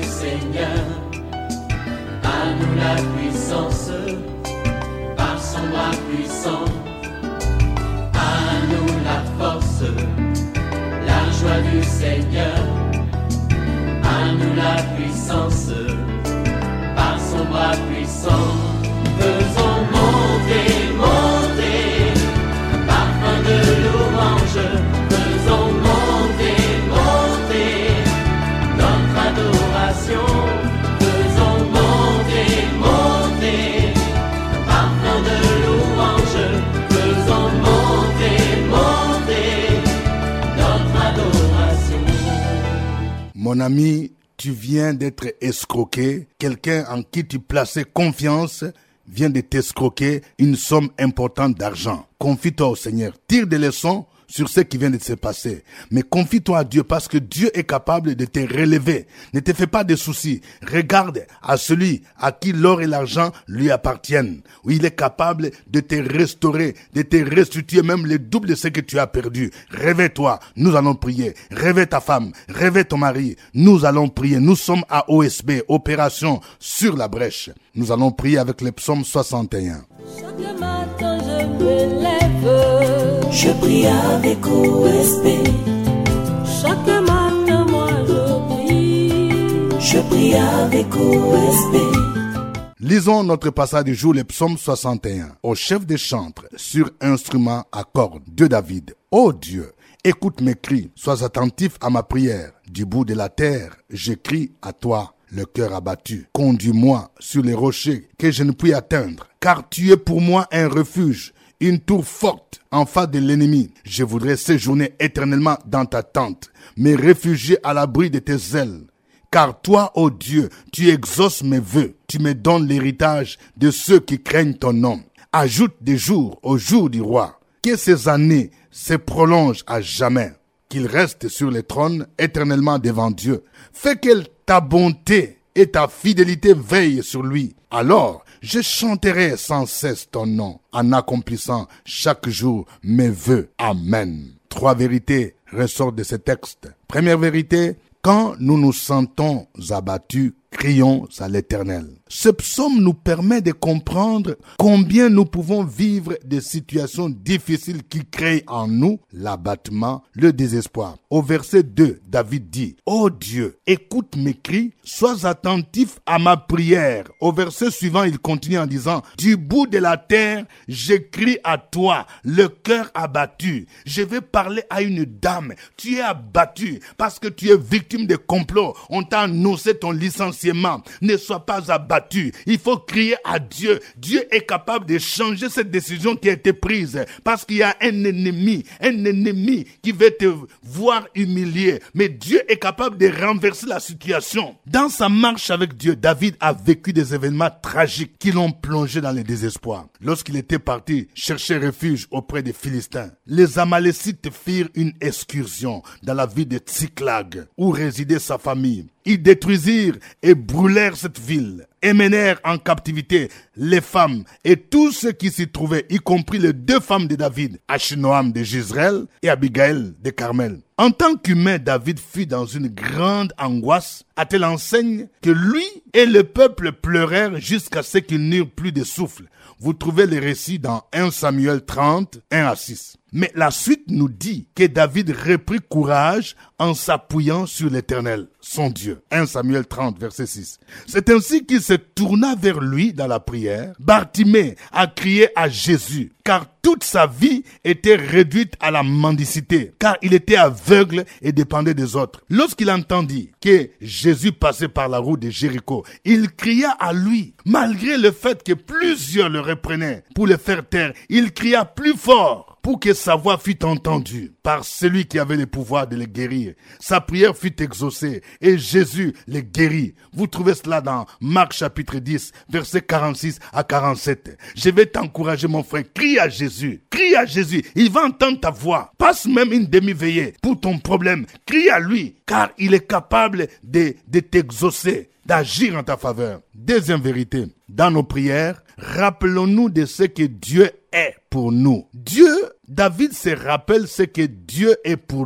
Seigneur. À nous la puissance, par son bras puissant. À nous la force, la joie du Seigneur. À nous la puissance, par son bras puissant. Faisons monter, monter, un parfum de louange. Faisons monter, monter, notre adoration. Faisons monter, monter, un parfum de louange. Faisons monter, monter, notre adoration. Mon ami, tu viens d'être escroqué. Quelqu'un en qui tu plaçais confiance vient de t'escroquer une somme importante d'argent. Confie-toi au Seigneur. Tire des leçons sur ce qui vient de se passer. Mais confie-toi à Dieu parce que Dieu est capable de te relever. Ne te fais pas de soucis. Regarde à celui à qui l'or et l'argent lui appartiennent. Où il est capable de te restaurer, de te restituer même le double de ce que tu as perdu. Réveille-toi. Nous allons prier. Réveille ta femme. Réveille ton mari. Nous allons prier. Nous sommes à OSB, Opération sur la brèche. Nous allons prier avec le psaume 61. Chaque matin je me lève, je prie avec OSB. Chaque matin moi je prie avec OSB. Lisons notre passage du jour, le psaume 61. Au chef des chantres, sur instrument à cordes de David. Ô Dieu, écoute mes cris, sois attentif à ma prière. Du bout de la terre, je crie à toi, le cœur abattu. Conduis-moi sur les rochers que je ne puis atteindre, car tu es pour moi un refuge, une tour forte en face de l'ennemi. Je voudrais séjourner éternellement dans ta tente, me réfugier à l'abri de tes ailes. Car toi, ô Dieu, tu exauces mes vœux, tu me donnes l'héritage de ceux qui craignent ton nom. Ajoute des jours au jour du roi, que ces années se prolongent à jamais, qu'il reste sur le trône éternellement devant Dieu. Fais que ta bonté et ta fidélité veillent sur lui. Alors, je chanterai sans cesse ton nom, en accomplissant chaque jour mes vœux. Amen. 3 vérités ressortent de ce texte. Première vérité, quand nous nous sentons abattus, crions à l'Éternel. Ce psaume nous permet de comprendre combien nous pouvons vivre des situations difficiles qui créent en nous l'abattement, le désespoir. Au verset 2, David dit, « Ô Dieu, écoute mes cris, sois attentif à ma prière. » Au verset suivant, il continue en disant, « Du bout de la terre, je crie à toi, le cœur abattu. » Je vais parler à une dame. Tu es abattu parce que tu es victime de complots. On t'a annoncé ton licenciement. Ne sois pas abattu. Il faut crier à Dieu. Dieu est capable de changer cette décision qui a été prise parce qu'il y a un ennemi qui veut te voir humilié. Mais Dieu est capable de renverser la situation. Dans sa marche avec Dieu, David a vécu des événements tragiques qui l'ont plongé dans le désespoir. Lorsqu'il était parti chercher refuge auprès des Philistins, les Amalécites firent une excursion dans la ville de Tsiklag où résidait sa famille. Ils détruisirent et brûlèrent cette ville et menèrent en captivité les femmes et tous ceux qui s'y trouvaient, y compris les 2 femmes de David, Achinoam de Jezreel et Abigail de Carmel. En tant qu'humain, David fut dans une grande angoisse à telle enseigne que lui et le peuple pleurèrent jusqu'à ce qu'ils n'eurent plus de souffle. Vous trouvez les récits dans 1 Samuel 30, 1-6. Mais la suite nous dit que David reprit courage en s'appuyant sur l'Éternel, son Dieu. 1 Samuel 30, verset 6. C'est ainsi qu'il se tourna vers lui dans la prière. Bartimée a crié à Jésus, car toute sa vie était réduite à la mendicité, car il était aveugle et dépendait des autres. Lorsqu'il entendit que Jésus passait par la route de Jéricho, il cria à lui, malgré le fait que plusieurs le reprenaient pour le faire taire. Il cria plus fort pour que sa voix fût entendue par celui qui avait le pouvoir de le guérir. Sa prière fut exaucée et Jésus le guérit. Vous trouvez cela dans Marc chapitre 10, versets 46 à 47. Je vais t'encourager mon frère, crie à Jésus, il va entendre ta voix. Passe même une demi-veillée pour ton problème, crie à lui, car il est capable de t'exaucer, d'agir en ta faveur. Deuxième vérité, dans nos prières, rappelons-nous de ce que Dieu est pour nous. David se rappelle ce que Dieu est pour lui.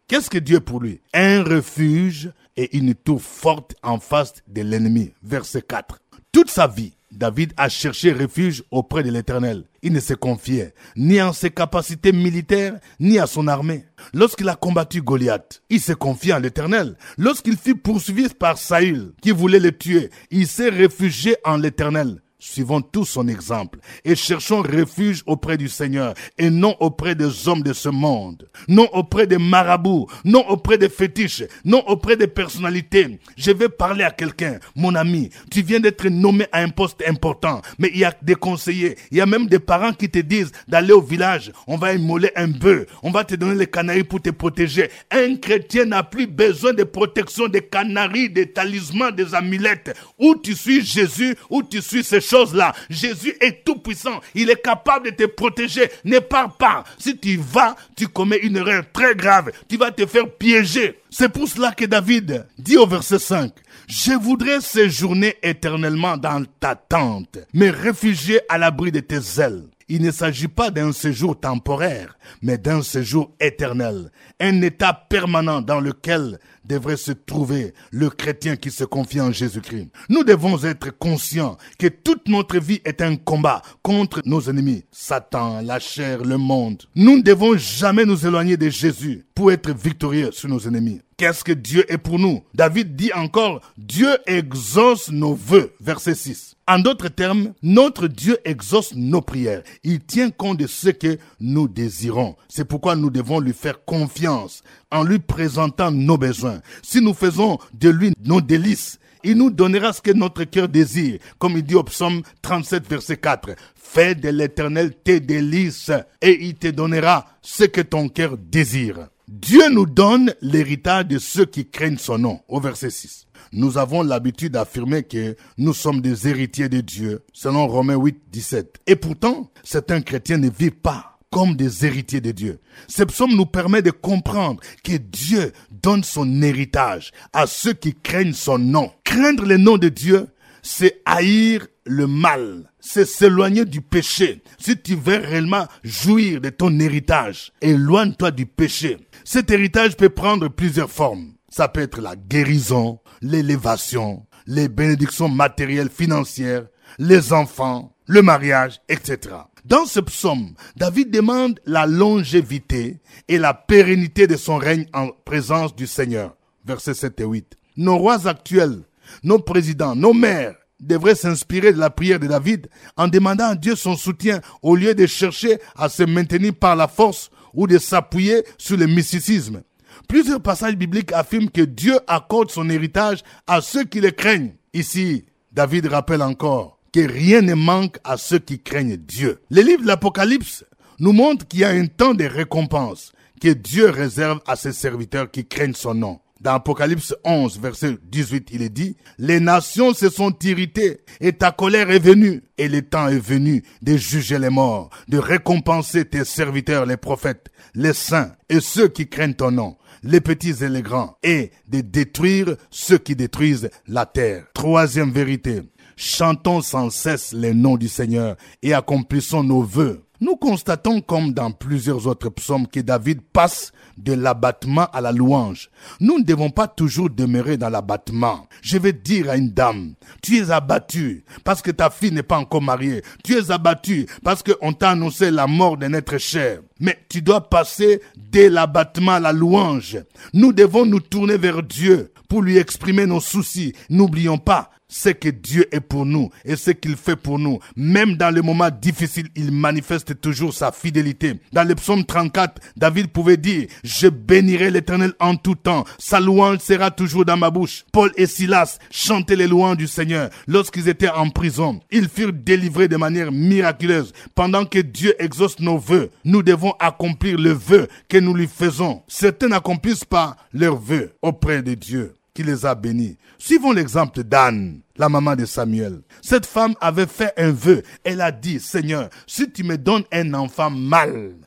Qu'est-ce que Dieu est pour lui? Un refuge et une tour forte en face de l'ennemi. Verset 4. Toute sa vie, David a cherché refuge auprès de l'Éternel. Il ne se confiait ni en ses capacités militaires, ni à son armée. Lorsqu'il a combattu Goliath, il s'est confié en l'Éternel. Lorsqu'il fut poursuivi par Saül, qui voulait le tuer, il s'est réfugié en l'Éternel. Suivons tous son exemple et cherchons refuge auprès du Seigneur et non auprès des hommes de ce monde, non auprès des marabouts, non auprès des fétiches, non auprès des personnalités. Je vais parler à quelqu'un, mon ami, tu viens d'être nommé à un poste important, mais il y a des conseillers, il y a même des parents qui te disent d'aller au village, on va immoler un bœuf, on va te donner les canaris pour te protéger. Un chrétien n'a plus besoin de protection, des canaris, des talismans, des amulettes. Où tu suis Jésus, où tu suis ces choses-là. Jésus est tout puissant. Il est capable de te protéger. Ne pars pas. Si tu vas, tu commets une erreur très grave. Tu vas te faire piéger. C'est pour cela que David dit au verset 5, « Je voudrais séjourner éternellement dans ta tente, me réfugier à l'abri de tes ailes. » Il ne s'agit pas d'un séjour temporaire, mais d'un séjour éternel, un état permanent dans lequel devrait se trouver le chrétien qui se confie en Jésus-Christ. Nous devons être conscients que toute notre vie est un combat contre nos ennemis, Satan, la chair, le monde. Nous ne devons jamais nous éloigner de Jésus pour être victorieux sur nos ennemis. Qu'est-ce que Dieu est pour nous? David dit encore, Dieu exauce nos vœux, verset 6. En d'autres termes, notre Dieu exauce nos prières. Il tient compte de ce que nous désirons. C'est pourquoi nous devons lui faire confiance en lui présentant nos besoins. Si nous faisons de lui nos délices, il nous donnera ce que notre cœur désire. Comme il dit au psaume 37, verset 4. Fais de l'Éternel tes délices et il te donnera ce que ton cœur désire. Dieu nous donne l'héritage de ceux qui craignent son nom, au verset 6. Nous avons l'habitude d'affirmer que nous sommes des héritiers de Dieu, selon Romains 8, 17. Et pourtant, certains chrétiens ne vivent pas comme des héritiers de Dieu. Ce psaume nous permet de comprendre que Dieu donne son héritage à ceux qui craignent son nom. Craindre le nom de Dieu, c'est haïr le mal, c'est s'éloigner du péché. Si tu veux réellement jouir de ton héritage, éloigne-toi du péché. Cet héritage peut prendre plusieurs formes. Ça peut être la guérison, l'élévation, les bénédictions matérielles, financières, les enfants, le mariage, etc. Dans ce psaume, David demande la longévité et la pérennité de son règne en présence du Seigneur. Versets 7 et 8. Nos rois actuels, nos présidents, nos maires devraient s'inspirer de la prière de David en demandant à Dieu son soutien au lieu de chercher à se maintenir par la force ou de s'appuyer sur le mysticisme. Plusieurs passages bibliques affirment que Dieu accorde son héritage à ceux qui le craignent. Ici, David rappelle encore que rien ne manque à ceux qui craignent Dieu. Le livre de l'Apocalypse nous montre qu'il y a un temps de récompense que Dieu réserve à ses serviteurs qui craignent son nom. Dans Apocalypse 11, verset 18, il est dit « Les nations se sont irritées et ta colère est venue. Et le temps est venu de juger les morts, de récompenser tes serviteurs, les prophètes, les saints et ceux qui craignent ton nom, les petits et les grands, et de détruire ceux qui détruisent la terre. » Troisième vérité, chantons sans cesse les noms du Seigneur et accomplissons nos vœux. Nous constatons, comme dans plusieurs autres psaumes, que David passe de l'abattement à la louange. Nous ne devons pas toujours demeurer dans l'abattement. Je vais dire à une dame, tu es abattue parce que ta fille n'est pas encore mariée. Tu es abattue parce qu'on t'a annoncé la mort d'un être cher. Mais tu dois passer de l'abattement à la louange. Nous devons nous tourner vers Dieu pour lui exprimer nos soucis. N'oublions pas, c'est que Dieu est pour nous et ce qu'il fait pour nous. Même dans les moments difficiles, il manifeste toujours sa fidélité. Dans le psaume 34, David pouvait dire « Je bénirai l'Éternel en tout temps. Sa louange sera toujours dans ma bouche. » Paul et Silas chantaient les louanges du Seigneur lorsqu'ils étaient en prison. Ils furent délivrés de manière miraculeuse. Pendant que Dieu exauce nos vœux, nous devons accomplir le vœu que nous lui faisons. Certains n'accomplissent pas leurs vœux auprès de Dieu qui les a bénis. Suivons l'exemple d'Anne, la maman de Samuel. Cette femme avait fait un vœu. Elle a dit, Seigneur, si tu me donnes un enfant mâle,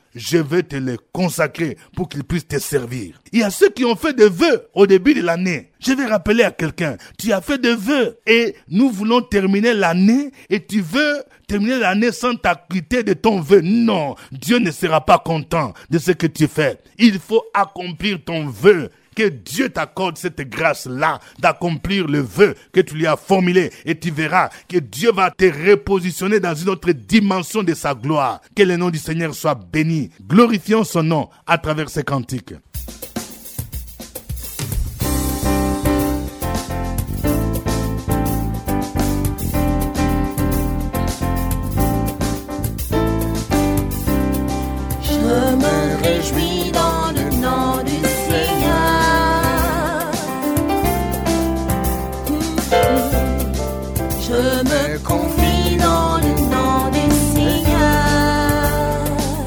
je vais te les consacrer pour qu'ils puissent te servir. Il y a ceux qui ont fait des vœux au début de l'année. Je vais rappeler à quelqu'un, tu as fait des vœux et nous voulons terminer l'année et tu veux terminer l'année sans t'acquitter de ton vœu. Non, Dieu ne sera pas content de ce que tu fais. Il faut accomplir ton vœu. Que Dieu t'accorde cette grâce-là d'accomplir le vœu que tu lui as formulé et tu verras que Dieu va te repositionner dans une autre dimension de sa gloire. Que le nom du Seigneur soit béni. Glorifions son nom à travers ces cantiques. Je me réjouis dans le nom du Seigneur. Je me confie dans le nom du Seigneur.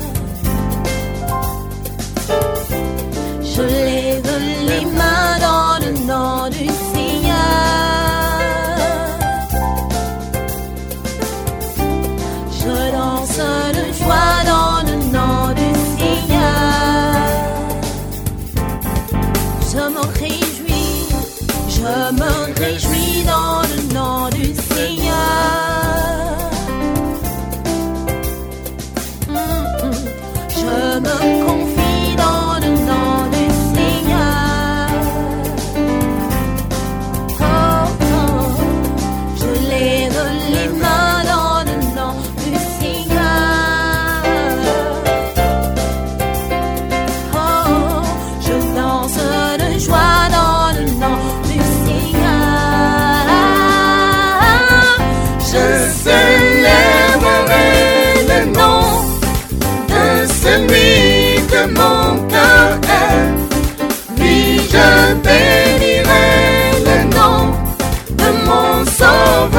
Je lève les mains dans le nom du Seigneur. Je danse de joie dans le nom du Seigneur. Je me réjouis dans le nom du Seigneur. Je me confie dans le nom du Seigneur. Oh, oh, je lève les mains dans le nom du Seigneur. Oh, je danse de joie dans le nom du Seigneur. Je célébrerai le nom de celui que mon cœur aime. Oui, je bénirai le nom de mon Sauveur.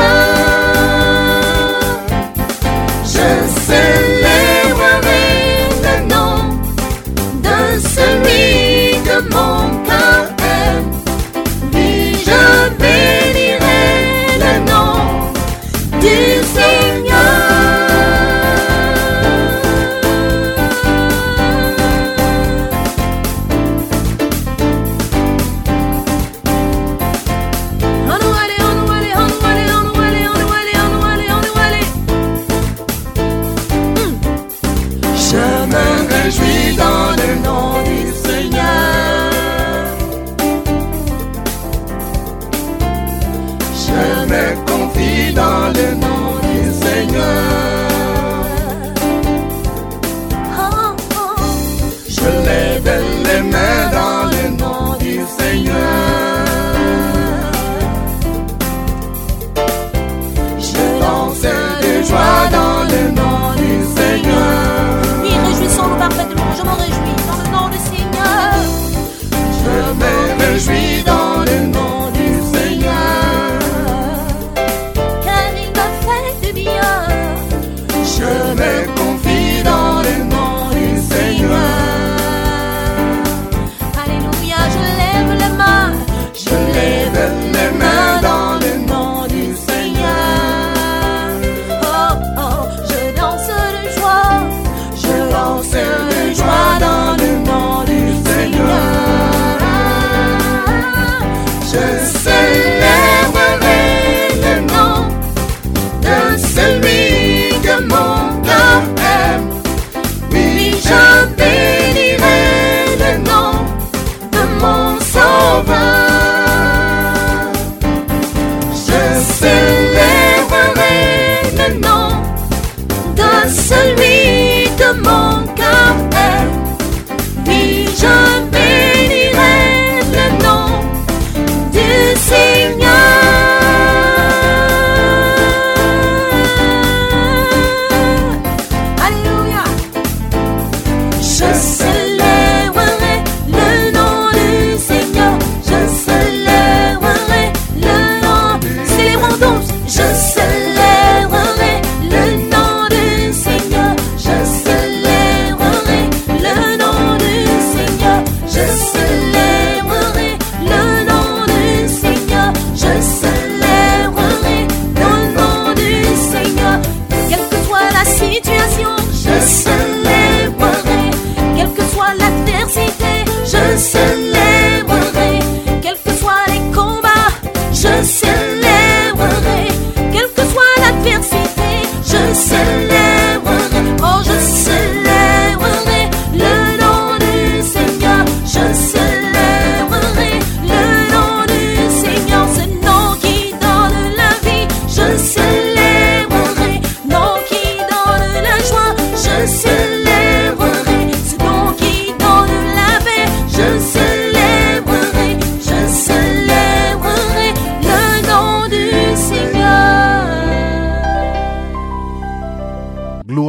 Je célébrerai le nom de celui que mon cœur aime. Oui, je bénirai le nom du Seigneur.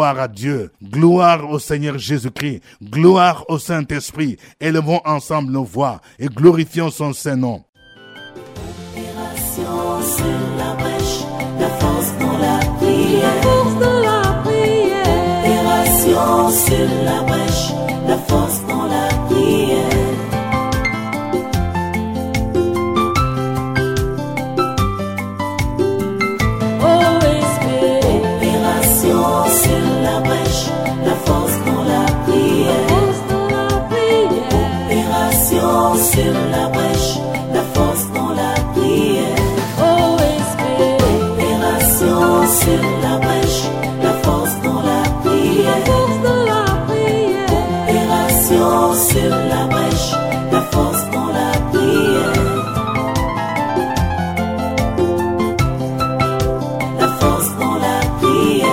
Gloire à Dieu, gloire au Seigneur Jésus-Christ, gloire au Saint-Esprit. Élevons ensemble nos voix et glorifions son Saint-Nom. Opération sur la brèche, la force dans la prière. La force dans la prière. Opération sur la brèche, la force dans la prière. Sur la brèche, la force dans la prière. Opération sur la brèche, la force dans la prière. Opération sur la brèche, la force dans la prière. Opération sur la brèche, la force dans la prière. La force dans la prière.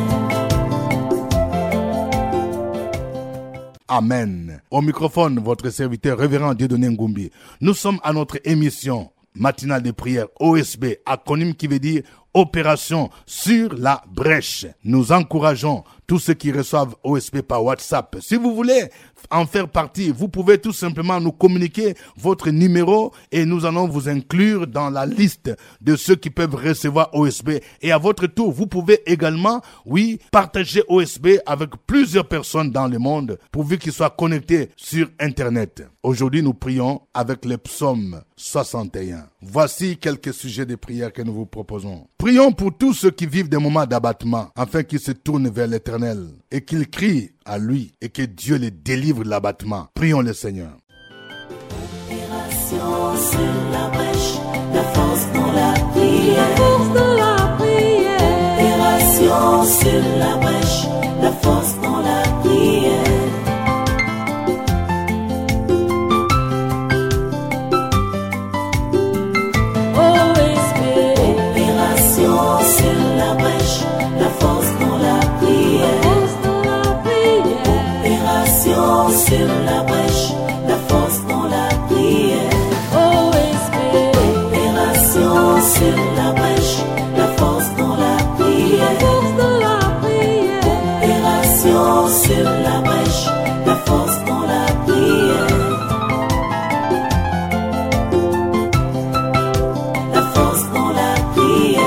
Amen. Au microphone, votre serviteur révérend Dieudonné Ngumbi. Nous sommes à notre émission matinale de prière OSB, acronyme qui veut dire Opération sur la brèche. Nous encourageons tous ceux qui reçoivent OSB par WhatsApp. Si vous voulez en faire partie, vous pouvez tout simplement nous communiquer votre numéro et nous allons vous inclure dans la liste de ceux qui peuvent recevoir OSB. Et à votre tour, vous pouvez également, partager OSB avec plusieurs personnes dans le monde pourvu qu'ils soient connectés sur Internet. Aujourd'hui, nous prions avec le psaume 61. Voici quelques sujets de prière que nous vous proposons. Prions pour tous ceux qui vivent des moments d'abattement, afin qu'ils se tournent vers l'Éternel et qu'ils crient à lui et que Dieu les délivre de l'abattement. Prions le Seigneur. Opération sur la brèche, la force dans la prière. La force dans la prière. Opération sur la brèche, la force dans la prière. Sur la brèche, la force dans la prière. Opération sur la brèche, la force dans la prière. Opération sur la brèche, la force dans la prière. Opération sur la brèche, la force dans la prière. La force dans la prière.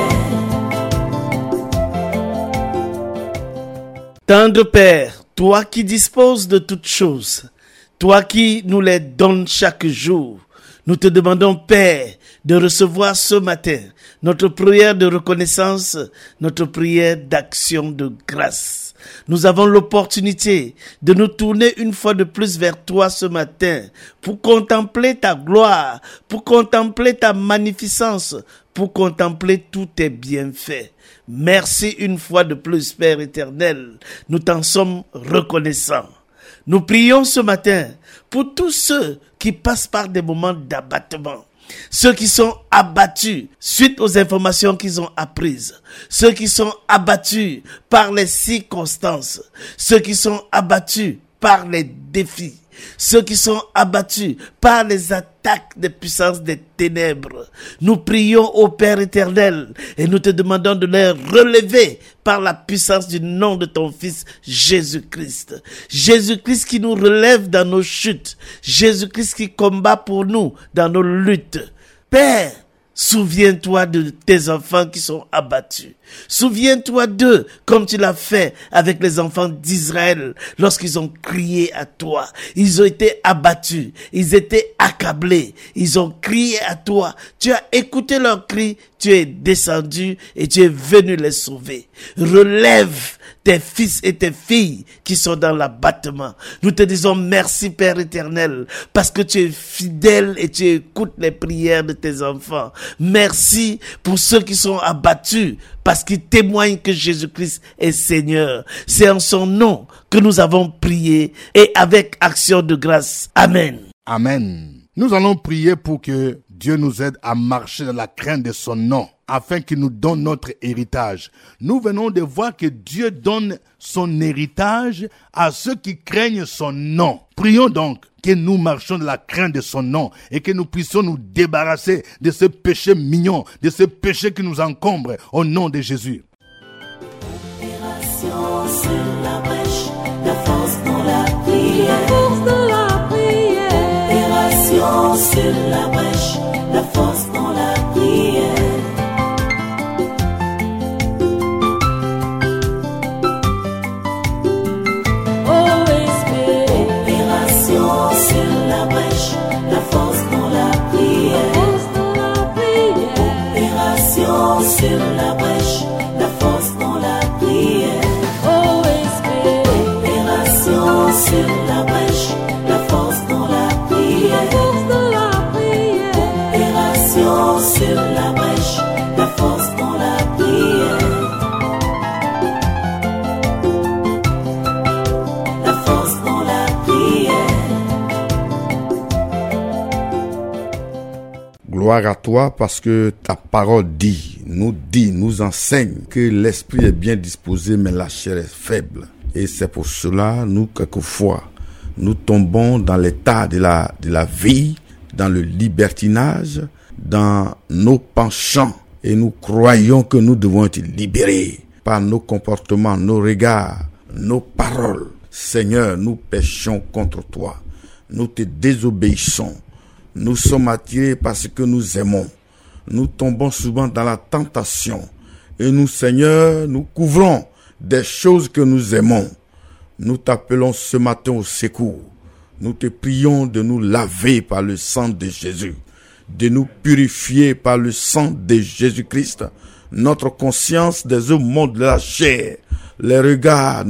Tendre Père, toi qui disposes de toutes choses, toi qui nous les donnes chaque jour, nous te demandons, Père, de recevoir ce matin notre prière de reconnaissance, notre prière d'action de grâce. Nous avons l'opportunité de nous tourner une fois de plus vers toi ce matin pour contempler ta gloire, pour contempler ta magnificence, pour contempler tous tes bienfaits. Merci une fois de plus, Père éternel. Nous t'en sommes reconnaissants. Nous prions ce matin pour tous ceux qui passent par des moments d'abattement. Ceux qui sont abattus suite aux informations qu'ils ont apprises. Ceux qui sont abattus par les circonstances. Ceux qui sont abattus par les défis. Ceux qui sont abattus par les attaques des puissances des ténèbres. Nous prions au Père éternel et nous te demandons de les relever par la puissance du nom de ton Fils Jésus-Christ. Jésus-Christ qui nous relève dans nos chutes. Jésus-Christ qui combat pour nous dans nos luttes. Père, souviens-toi de tes enfants qui sont abattus. Souviens-toi d'eux comme tu l'as fait avec les enfants d'Israël lorsqu'ils ont crié à toi. Ils ont été abattus, ils étaient accablés, ils ont crié à toi. Tu as écouté leurs cris, tu es descendu et tu es venu les sauver. Relève tes fils et tes filles qui sont dans l'abattement. Nous te disons merci Père éternel parce que tu es fidèle et tu écoutes les prières de tes enfants. Merci pour ceux qui sont abattus parce qu'ils témoignent que Jésus-Christ est Seigneur. C'est en son nom que nous avons prié et avec action de grâce. Amen. Amen. Nous allons prier pour que Dieu nous aide à marcher dans la crainte de son nom, afin qu'il nous donne notre héritage. Nous venons de voir que Dieu donne son héritage à ceux qui craignent son nom. Prions donc que nous marchions dans la crainte de son nom et que nous puissions nous débarrasser de ce péché mignon, de ce péché qui nous encombre au nom de Jésus. Opération sur force dans la prière, opération sur la brèche, la force dans la prière. Sur la brèche, la force dans la prière. Opération sur la brèche, la force dans la prière. Opération sur la brèche, la force dans la prière. La force dans la prière. Gloire à toi parce que ta parole nous enseigne que l'esprit est bien disposé mais la chair est faible. Et c'est pour cela, nous, quelquefois, nous tombons dans l'état de la vie, dans le libertinage, dans nos penchants. Et nous croyons que nous devons être libérés par nos comportements, nos regards, nos paroles. Seigneur, nous péchons contre toi. Nous te désobéissons. Nous sommes attirés parce que nous aimons. Nous tombons souvent dans la tentation. Et nous, Seigneur, nous couvrons des choses que nous aimons. Nous t'appelons ce matin au secours. Nous te prions de nous laver par le sang de Jésus, de nous purifier par le sang de Jésus-Christ. Notre conscience des hommes de la chair, les regards,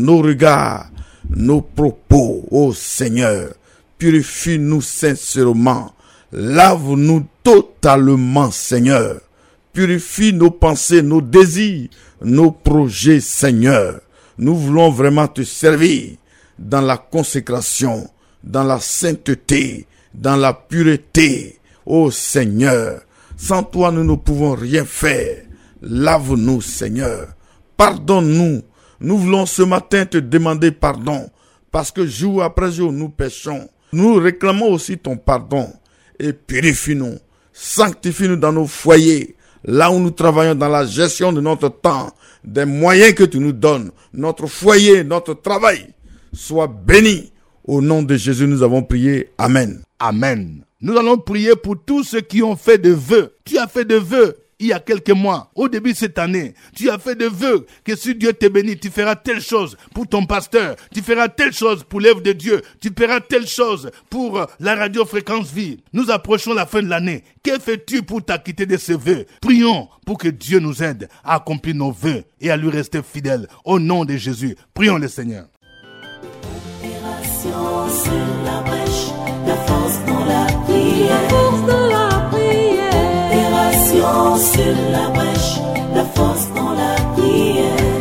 nos propos, ô Seigneur, purifie-nous sincèrement. Lave-nous totalement, Seigneur. Purifie nos pensées, nos désirs, nos projets, Seigneur. Nous voulons vraiment te servir dans la consécration, dans la sainteté, dans la pureté. Ô Seigneur, sans toi, nous ne pouvons rien faire. Lave-nous, Seigneur. Pardonne-nous. Nous voulons ce matin te demander pardon, parce que jour après jour, nous péchons. Nous réclamons aussi ton pardon. Et purifie-nous, sanctifie-nous dans nos foyers, là où nous travaillons dans la gestion de notre temps, des moyens que tu nous donnes, notre foyer, notre travail, soit béni. Au nom de Jésus, nous avons prié. Amen. Amen. Nous allons prier pour tous ceux qui ont fait des vœux. Tu as fait des vœux il y a quelques mois, au début de cette année. Tu as fait des vœux que si Dieu te bénit, tu feras telle chose pour ton pasteur, tu feras telle chose pour l'œuvre de Dieu, tu feras telle chose pour la radio Fréquence Vie. Nous approchons la fin de l'année. Que fais-tu pour t'acquitter de ces vœux? Prions pour que Dieu nous aide à accomplir nos vœux et à lui rester fidèles. Au nom de Jésus, prions le Seigneur. Opération sur la brèche, la force dans la prière. Opération sur la brèche, la force dans la prière.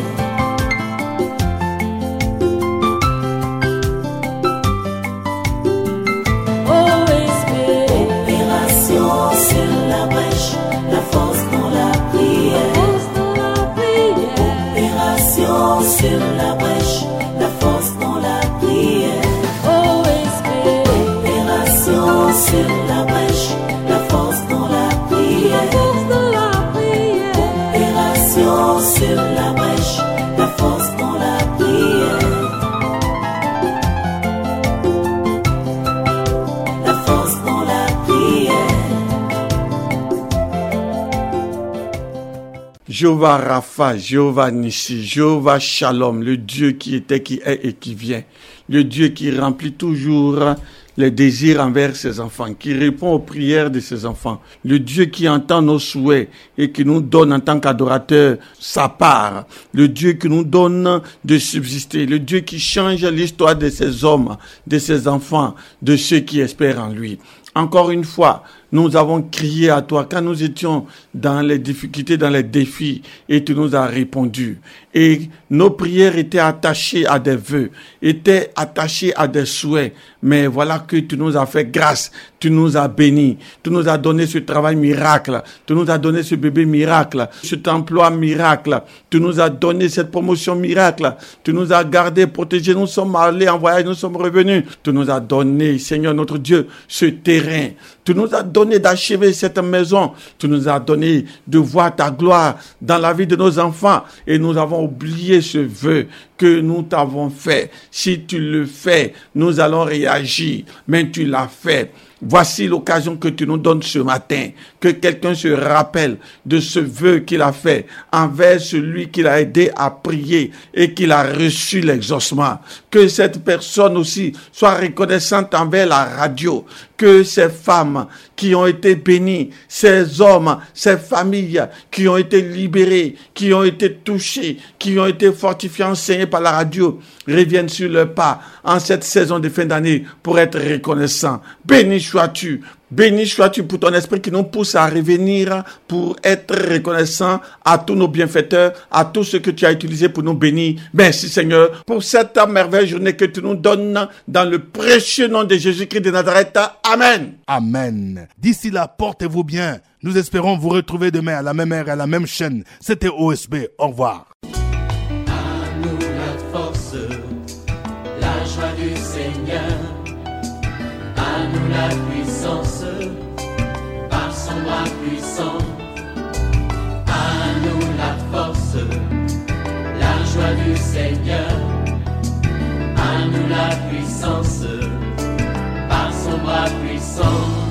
Opération sur la brèche, la force dans la prière. Opération sur la brèche, la force dans la prière. Opération sur la brèche, la force dans la prière. Opération sur la brèche, la force dans la prière. La force dans la prière. Jéhovah Rapha, Jéhovah Nissi, Jéhovah Shalom, le Dieu qui était, qui est et qui vient. Le Dieu qui remplit toujours les désirs envers ses enfants, qui répond aux prières de ses enfants. Le Dieu qui entend nos souhaits et qui nous donne en tant qu'adorateurs sa part. Le Dieu qui nous donne de subsister. Le Dieu qui change l'histoire de ses hommes, de ses enfants, de ceux qui espèrent en lui. Encore une fois, nous avons crié à toi quand nous étions dans les difficultés, dans les défis, et tu nous as répondu. Et nos prières étaient attachées à des vœux, étaient attachées à des souhaits. Mais voilà que tu nous as fait grâce, tu nous as bénis, tu nous as donné ce travail miracle, tu nous as donné ce bébé miracle, cet emploi miracle, tu nous as donné cette promotion miracle, tu nous as gardés, protégés, nous sommes allés en voyage, nous sommes revenus. Tu nous as donné, Seigneur notre Dieu, ce terrain terrain. Tu nous as donné d'achever cette maison. Tu nous as donné de voir ta gloire dans la vie de nos enfants. Et nous avons oublié ce vœu que nous t'avons fait. Si tu le fais, nous allons réagir. Mais tu l'as fait. Voici l'occasion que tu nous donnes ce matin, que quelqu'un se rappelle de ce vœu qu'il a fait envers celui qu'il a aidé à prier et qu'il a reçu l'exaucement. Que cette personne aussi soit reconnaissante envers la radio, que ces femmes qui ont été bénies, ces hommes, ces familles qui ont été libérées, qui ont été touchées, qui ont été fortifiées, enseignées par la radio, reviennent sur leur pas en cette saison de fin d'année pour être reconnaissants. Béni sois-tu. Béni sois-tu pour ton esprit qui nous pousse à revenir pour être reconnaissant à tous nos bienfaiteurs, à tout ce que tu as utilisé pour nous bénir. Merci Seigneur pour cette merveilleuse journée que tu nous donnes dans le précieux nom de Jésus-Christ de Nazareth. Amen. Amen. D'ici là, portez-vous bien. Nous espérons vous retrouver demain à la même heure et à la même chaîne. C'était OSB. Au revoir. À nous la force, la joie du Seigneur. À nous la puissance, par son bras puissant. À nous la force, la joie du Seigneur. À nous la puissance, par son bras puissant.